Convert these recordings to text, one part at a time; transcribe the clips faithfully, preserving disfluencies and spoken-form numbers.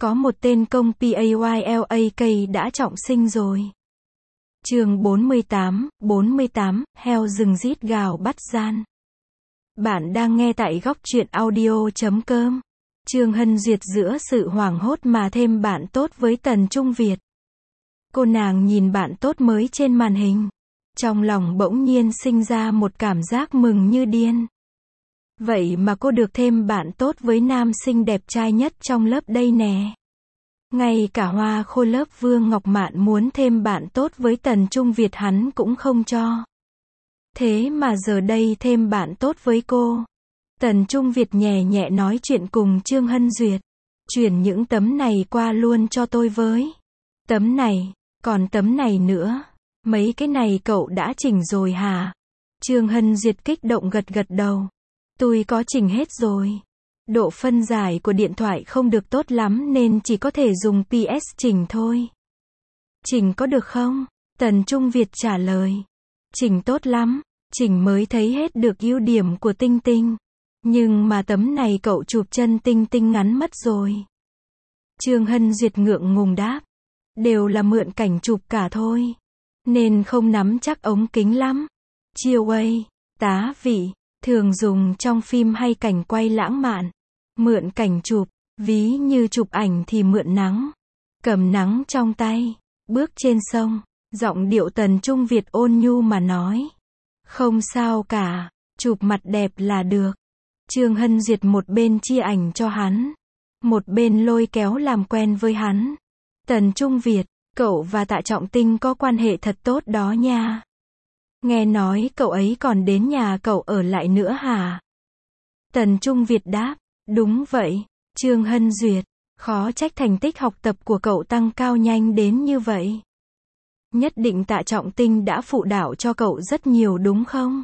Có một tên công Paylak đã trọng sinh rồi. Chương bốn mươi tám, bốn mươi tám, heo rừng rít gào bắt gian. Bạn đang nghe tại góc truyện audio chấm com. Trương Hân Duyệt giữa sự hoảng hốt mà thêm bạn tốt với Tần Trung Việt. Cô nàng nhìn bạn tốt mới trên màn hình. Trong lòng bỗng nhiên sinh ra một cảm giác mừng như điên. Vậy mà cô được thêm bạn tốt với nam sinh đẹp trai nhất trong lớp đây nè. Ngay cả hoa khôi lớp Vương Ngọc Mạn muốn thêm bạn tốt với Tần Trung Việt hắn cũng không cho. Thế mà giờ đây thêm bạn tốt với cô. Tần Trung Việt nhẹ nhẹ nói chuyện cùng Trương Hân Duyệt. Chuyển những tấm này qua luôn cho tôi với. Tấm này, còn tấm này nữa. Mấy cái này cậu đã chỉnh rồi hả? Trương Hân Duyệt kích động gật gật đầu. Tôi có chỉnh hết rồi. Độ phân giải của điện thoại không được tốt lắm nên chỉ có thể dùng pê ét chỉnh thôi. Chỉnh có được không? Tần Trung Việt trả lời. Chỉnh tốt lắm, chỉnh mới thấy hết được ưu điểm của Tinh Tinh. Nhưng mà tấm này cậu chụp chân Tinh Tinh ngắn mất rồi. Trương Hân Duyệt ngượng ngùng đáp. Đều là mượn cảnh chụp cả thôi. Nên không nắm chắc ống kính lắm. Chiêu quay, tá vị, thường dùng trong phim hay cảnh quay lãng mạn. Mượn cảnh chụp, ví như chụp ảnh thì mượn nắng. Cầm nắng trong tay, bước trên sông, giọng điệu Tần Trung Việt ôn nhu mà nói. Không sao cả, chụp mặt đẹp là được. Trương Hân Duyệt một bên chia ảnh cho hắn, một bên lôi kéo làm quen với hắn. Tần Trung Việt, cậu và Tạ Trọng Tinh có quan hệ thật tốt đó nha. Nghe nói cậu ấy còn đến nhà cậu ở lại nữa hả? Tần Trung Việt đáp. Đúng vậy, Trương Hân Duyệt, khó trách thành tích học tập của cậu tăng cao nhanh đến như vậy. Nhất định Tạ Trọng Tinh đã phụ đạo cho cậu rất nhiều đúng không?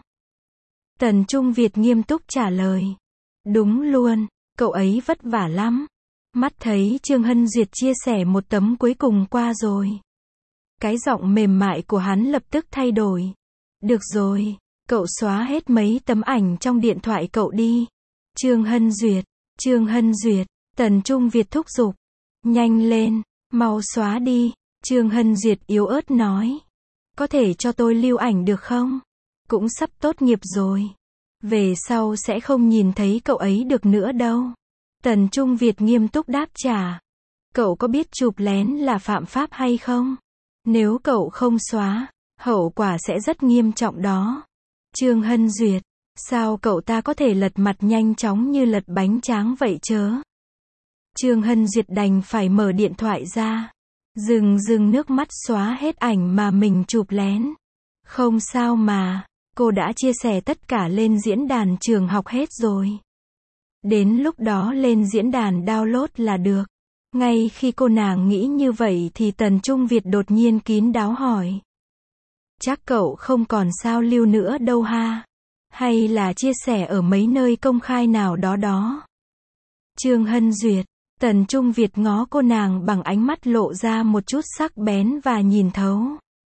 Tần Trung Việt nghiêm túc trả lời. Đúng luôn, cậu ấy vất vả lắm. Mắt thấy Trương Hân Duyệt chia sẻ một tấm cuối cùng qua rồi. Cái giọng mềm mại của hắn lập tức thay đổi. Được rồi, cậu xóa hết mấy tấm ảnh trong điện thoại cậu đi. Trương Hân Duyệt, Trương Hân Duyệt, Tần Trung Việt thúc giục. Nhanh lên, mau xóa đi. Trương Hân Duyệt yếu ớt nói. Có thể cho tôi lưu ảnh được không? Cũng sắp tốt nghiệp rồi. Về sau sẽ không nhìn thấy cậu ấy được nữa đâu. Tần Trung Việt nghiêm túc đáp trả. Cậu có biết chụp lén là phạm pháp hay không? Nếu cậu không xóa, hậu quả sẽ rất nghiêm trọng đó. Trương Hân Duyệt, sao cậu ta có thể lật mặt nhanh chóng như lật bánh tráng vậy chớ? Trương Hân Duyệt đành phải mở điện thoại ra. Rừng rừng nước mắt xóa hết ảnh mà mình chụp lén. Không sao mà, cô đã chia sẻ tất cả lên diễn đàn trường học hết rồi. Đến lúc đó lên diễn đàn download là được. Ngay khi cô nàng nghĩ như vậy thì Tần Trung Việt đột nhiên kín đáo hỏi. Chắc cậu không còn sao lưu nữa đâu ha? Hay là chia sẻ ở mấy nơi công khai nào đó đó? Trương Hân Duyệt, Tần Trung Việt ngó cô nàng bằng ánh mắt lộ ra một chút sắc bén và nhìn thấu.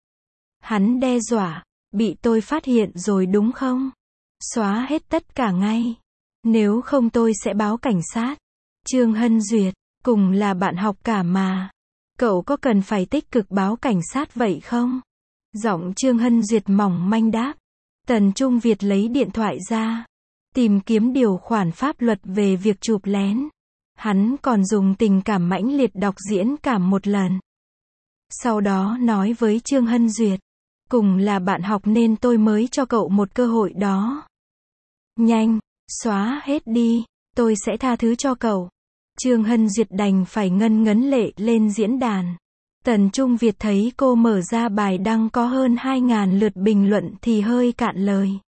Hắn đe dọa, bị tôi phát hiện rồi đúng không? Xóa hết tất cả ngay. Nếu không tôi sẽ báo cảnh sát. Trương Hân Duyệt, cùng là bạn học cả mà. Cậu có cần phải tích cực báo cảnh sát vậy không? Giọng Trương Hân Duyệt mỏng manh đáp. Tần Trung Việt lấy điện thoại ra. Tìm kiếm điều khoản pháp luật về việc chụp lén. Hắn còn dùng tình cảm mãnh liệt đọc diễn cảm một lần. Sau đó nói với Trương Hân Duyệt. Cùng là bạn học nên tôi mới cho cậu một cơ hội đó. Nhanh, xóa hết đi, tôi sẽ tha thứ cho cậu. Trương Hân Duyệt đành phải ngân ngấn lệ lên diễn đàn. Tần Trung Việt thấy cô mở ra bài đăng có hơn hai nghìn lượt bình luận thì hơi cạn lời.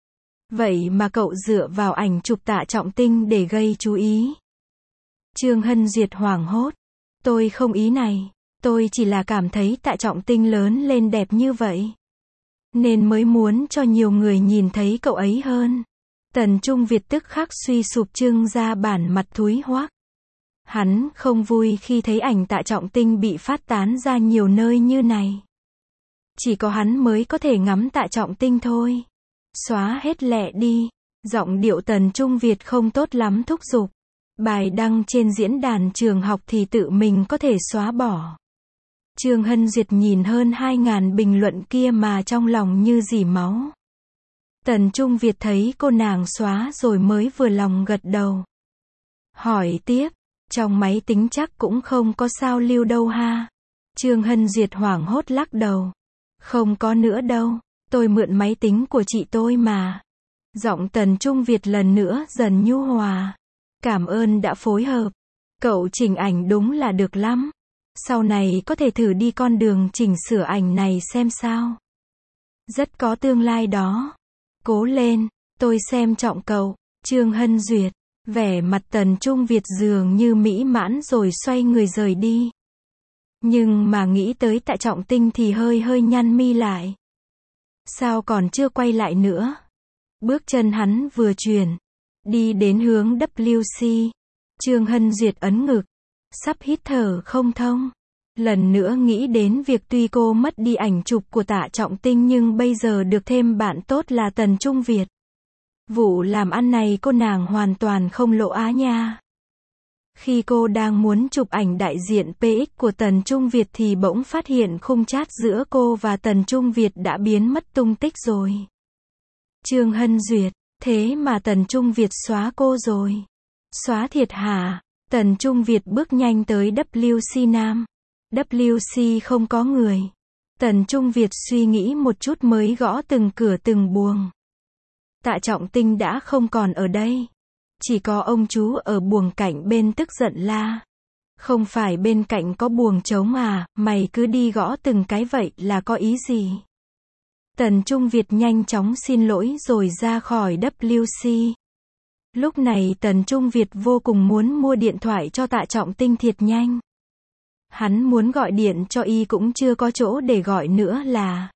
Vậy mà cậu dựa vào ảnh chụp Tạ Trọng Tinh để gây chú ý. Trương Hân Duyệt hoảng hốt. Tôi không ý này, tôi chỉ là cảm thấy Tạ Trọng Tinh lớn lên đẹp như vậy. Nên mới muốn cho nhiều người nhìn thấy cậu ấy hơn. Tần Trung Việt tức khắc suy sụp trưng ra bản mặt thúi hoắc. Hắn không vui khi thấy ảnh Tạ Trọng Tinh bị phát tán ra nhiều nơi như này. Chỉ có hắn mới có thể ngắm Tạ Trọng Tinh thôi. Xóa hết lẹ đi. Giọng điệu Tần Trung Việt không tốt lắm thúc giục. Bài đăng trên diễn đàn trường học thì tự mình có thể xóa bỏ. Trương Hân Duyệt nhìn hơn hai ngàn bình luận kia mà trong lòng như dỉ máu. Tần Trung Việt thấy cô nàng xóa rồi mới vừa lòng gật đầu. Hỏi tiếp, trong máy tính chắc cũng không có sao lưu đâu ha? Trương Hân Duyệt hoảng hốt lắc đầu. Không có nữa đâu, tôi mượn máy tính của chị tôi mà. Giọng Tần Trung Việt lần nữa dần nhu hòa. Cảm ơn đã phối hợp. Cậu chỉnh ảnh đúng là được lắm. Sau này có thể thử đi con đường chỉnh sửa ảnh này xem sao. Rất có tương lai đó. Cố lên, tôi xem trọng cậu. Trương Hân Duyệt, vẻ mặt Tần Trung Việt dường như mỹ mãn rồi xoay người rời đi. Nhưng mà nghĩ tới Tạ Trọng Tinh thì hơi hơi nhăn mi lại. Sao còn chưa quay lại nữa? Bước chân hắn vừa chuyển, đi đến hướng W C. Trương Hân Duyệt ấn ngực, sắp hít thở không thông. Lần nữa nghĩ đến việc tuy cô mất đi ảnh chụp của Tạ Trọng Tinh nhưng bây giờ được thêm bạn tốt là Tần Trung Việt. Vụ làm ăn này cô nàng hoàn toàn không lộ á nha. Khi cô đang muốn chụp ảnh đại diện pê ích của Tần Trung Việt thì bỗng phát hiện khung chat giữa cô và Tần Trung Việt đã biến mất tung tích rồi. Trương Hân Duyệt, thế mà Tần Trung Việt xóa cô rồi. Xóa thiệt hả? Tần Trung Việt bước nhanh tới W C Nam. W C không có người. Tần Trung Việt suy nghĩ một chút mới gõ từng cửa từng buồng. Tạ Trọng Tinh đã không còn ở đây. Chỉ có ông chú ở buồng cạnh bên tức giận la. Không phải bên cạnh có buồng trống à, mày cứ đi gõ từng cái vậy là có ý gì? Tần Trung Việt nhanh chóng xin lỗi rồi ra khỏi W C. Lúc này Tần Trung Việt vô cùng muốn mua điện thoại cho Tạ Trọng Tinh thiệt nhanh. Hắn muốn gọi điện cho y cũng chưa có chỗ để gọi nữa là.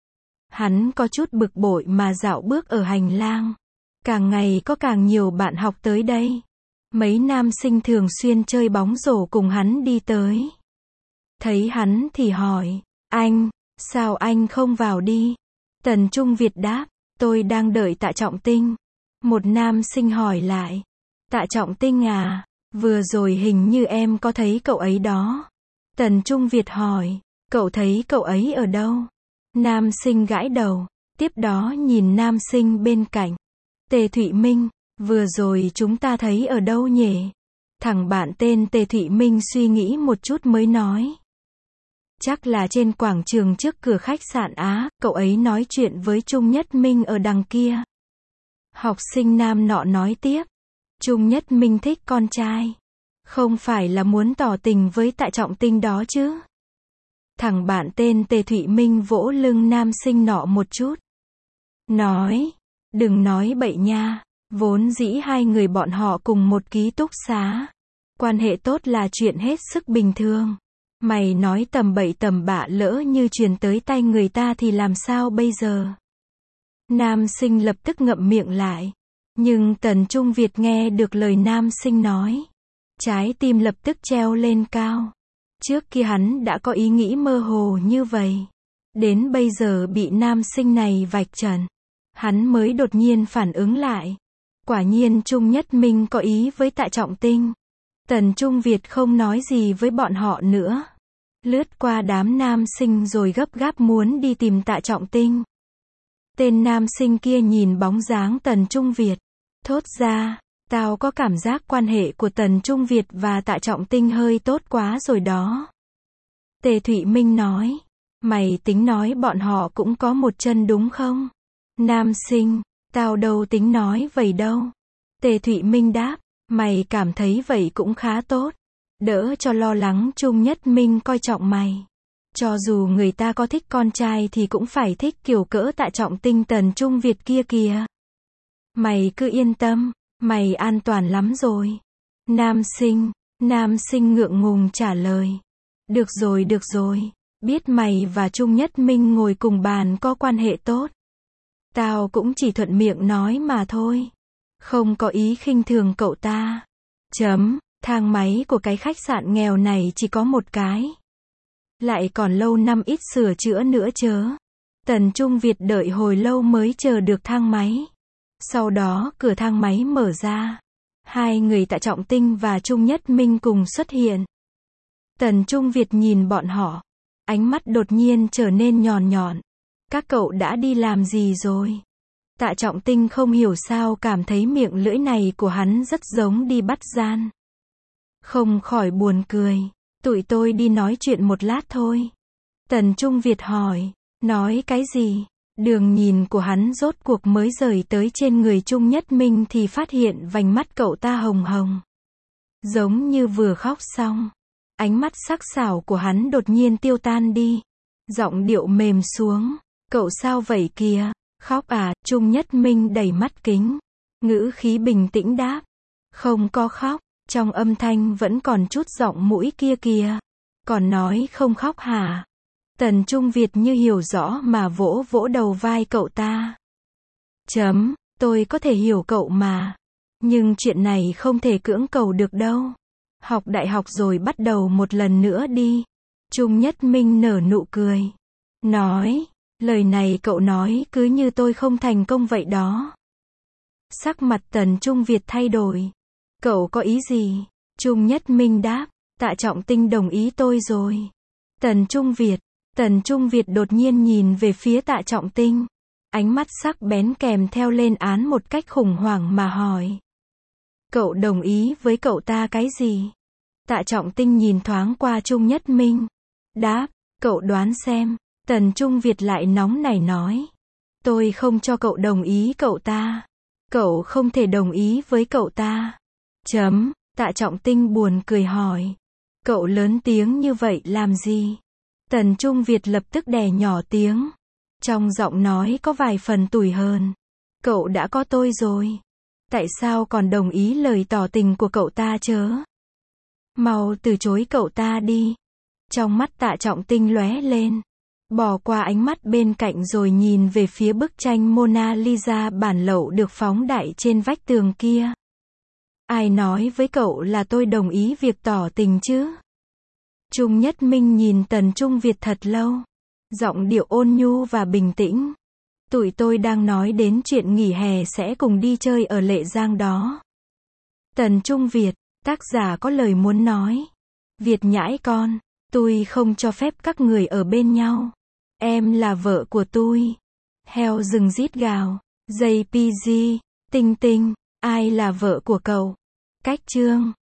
Hắn có chút bực bội mà dạo bước ở hành lang. Càng ngày có càng nhiều bạn học tới đây. Mấy nam sinh thường xuyên chơi bóng rổ cùng hắn đi tới. Thấy hắn thì hỏi, anh, sao anh không vào đi? Tần Trung Việt đáp, tôi đang đợi Tạ Trọng Tinh. Một nam sinh hỏi lại, Tạ Trọng Tinh à, vừa rồi hình như em có thấy cậu ấy đó. Tần Trung Việt hỏi, cậu thấy cậu ấy ở đâu? Nam sinh gãi đầu, tiếp đó nhìn nam sinh bên cạnh. Tề Thụy Minh, vừa rồi chúng ta thấy ở đâu nhỉ? Thằng bạn tên Tề Thụy Minh suy nghĩ một chút mới nói. Chắc là trên quảng trường trước cửa khách sạn Á, cậu ấy nói chuyện với Trung Nhất Minh ở đằng kia. Học sinh nam nọ nói tiếp. Trung Nhất Minh thích con trai. Không phải là muốn tỏ tình với Tạ Trọng Tinh đó chứ? Thằng bạn tên Tề Thụy Minh vỗ lưng nam sinh nọ một chút. Nói, đừng nói bậy nha, vốn dĩ hai người bọn họ cùng một ký túc xá. Quan hệ tốt là chuyện hết sức bình thường. Mày nói tầm bậy tầm bạ lỡ như truyền tới tay người ta thì làm sao bây giờ? Nam sinh lập tức ngậm miệng lại. Nhưng Tần Trung Việt nghe được lời nam sinh nói. Trái tim lập tức treo lên cao. Trước kia hắn đã có ý nghĩ mơ hồ như vậy. Đến bây giờ bị nam sinh này vạch trần. Hắn mới đột nhiên phản ứng lại. Quả nhiên Trung Nhất Minh có ý với Tạ Trọng Tinh. Tần Trung Việt không nói gì với bọn họ nữa. Lướt qua đám nam sinh rồi gấp gáp muốn đi tìm Tạ Trọng Tinh. Tên nam sinh kia nhìn bóng dáng Tần Trung Việt. Thốt ra, tao có cảm giác quan hệ của Tần Trung Việt và Tạ Trọng Tinh hơi tốt quá rồi đó. Tề Thụy Minh nói, mày tính nói bọn họ cũng có một chân đúng không? Nam sinh, tao đâu tính nói vậy đâu. Tề Thụy Minh đáp, mày cảm thấy vậy cũng khá tốt. Đỡ cho lo lắng Trung Nhất Minh coi trọng mày. Cho dù người ta có thích con trai thì cũng phải thích kiểu cỡ Tạ Trọng Tinh Tần Trung Việt kia kìa. Mày cứ yên tâm, mày an toàn lắm rồi. Nam sinh, nam sinh ngượng ngùng trả lời. Được rồi được rồi, biết mày và Trung Nhất Minh ngồi cùng bàn có quan hệ tốt. Tao cũng chỉ thuận miệng nói mà thôi. Không có ý khinh thường cậu ta. Chấm, thang máy của cái khách sạn nghèo này chỉ có một cái. Lại còn lâu năm ít sửa chữa nữa chớ. Tần Trung Việt đợi hồi lâu mới chờ được thang máy. Sau đó cửa thang máy mở ra. Hai người Tạ Trọng Tinh và Trung Nhất Minh cùng xuất hiện. Tần Trung Việt nhìn bọn họ. Ánh mắt đột nhiên trở nên nhọn nhọn. Các cậu đã đi làm gì rồi? Tạ Trọng Tinh không hiểu sao cảm thấy miệng lưỡi này của hắn rất giống đi bắt gian. Không khỏi buồn cười. Tụi tôi đi nói chuyện một lát thôi. Tần Trung Việt hỏi. Nói cái gì? Đường nhìn của hắn rốt cuộc mới rời tới trên người Trung Nhất Minh thì phát hiện vành mắt cậu ta hồng hồng. Giống như vừa khóc xong. Ánh mắt sắc sảo của hắn đột nhiên tiêu tan đi. Giọng điệu mềm xuống. Cậu sao vậy kìa? Khóc à? Trung Nhất Minh đẩy mắt kính. Ngữ khí bình tĩnh đáp. Không có khóc. Trong âm thanh vẫn còn chút giọng mũi kia kìa. Còn nói không khóc hả? Tần Trung Việt như hiểu rõ mà vỗ vỗ đầu vai cậu ta. Chấm, tôi có thể hiểu cậu mà. Nhưng chuyện này không thể cưỡng cầu được đâu. Học đại học rồi bắt đầu một lần nữa đi. Trung Nhất Minh nở nụ cười. Nói, lời này cậu nói cứ như tôi không thành công vậy đó. Sắc mặt Tần Trung Việt thay đổi. Cậu có ý gì? Trung Nhất Minh đáp, Tạ Trọng Tinh đồng ý tôi rồi. Tần Trung Việt, Tần Trung Việt đột nhiên nhìn về phía Tạ Trọng Tinh. Ánh mắt sắc bén kèm theo lên án một cách khủng hoảng mà hỏi. Cậu đồng ý với cậu ta cái gì? Tạ Trọng Tinh nhìn thoáng qua Trung Nhất Minh. Đáp, cậu đoán xem. Tần Trung Việt lại nóng nảy nói. Tôi không cho cậu đồng ý cậu ta. Cậu không thể đồng ý với cậu ta. Chấm, Tạ Trọng Tinh buồn cười hỏi. Cậu lớn tiếng như vậy làm gì? Tần Trung Việt lập tức đè nhỏ tiếng. Trong giọng nói có vài phần tủi hờn. Cậu đã có tôi rồi. Tại sao còn đồng ý lời tỏ tình của cậu ta chớ? Mau từ chối cậu ta đi. Trong mắt Tạ Trọng Tinh lóe lên. Bỏ qua ánh mắt bên cạnh rồi nhìn về phía bức tranh Mona Lisa bản lậu được phóng đại trên vách tường kia. Ai nói với cậu là tôi đồng ý việc tỏ tình chứ? Trung Nhất Minh nhìn Tần Trung Việt thật lâu. Giọng điệu ôn nhu và bình tĩnh. Tụi tôi đang nói đến chuyện nghỉ hè sẽ cùng đi chơi ở Lệ Giang đó. Tần Trung Việt, tác giả có lời muốn nói. Việt nhãi con, tôi không cho phép các người ở bên nhau. Em là vợ của tôi. Heo rừng rít gào. gi pê giê, Tinh Tinh, ai là vợ của cậu? Cách chương.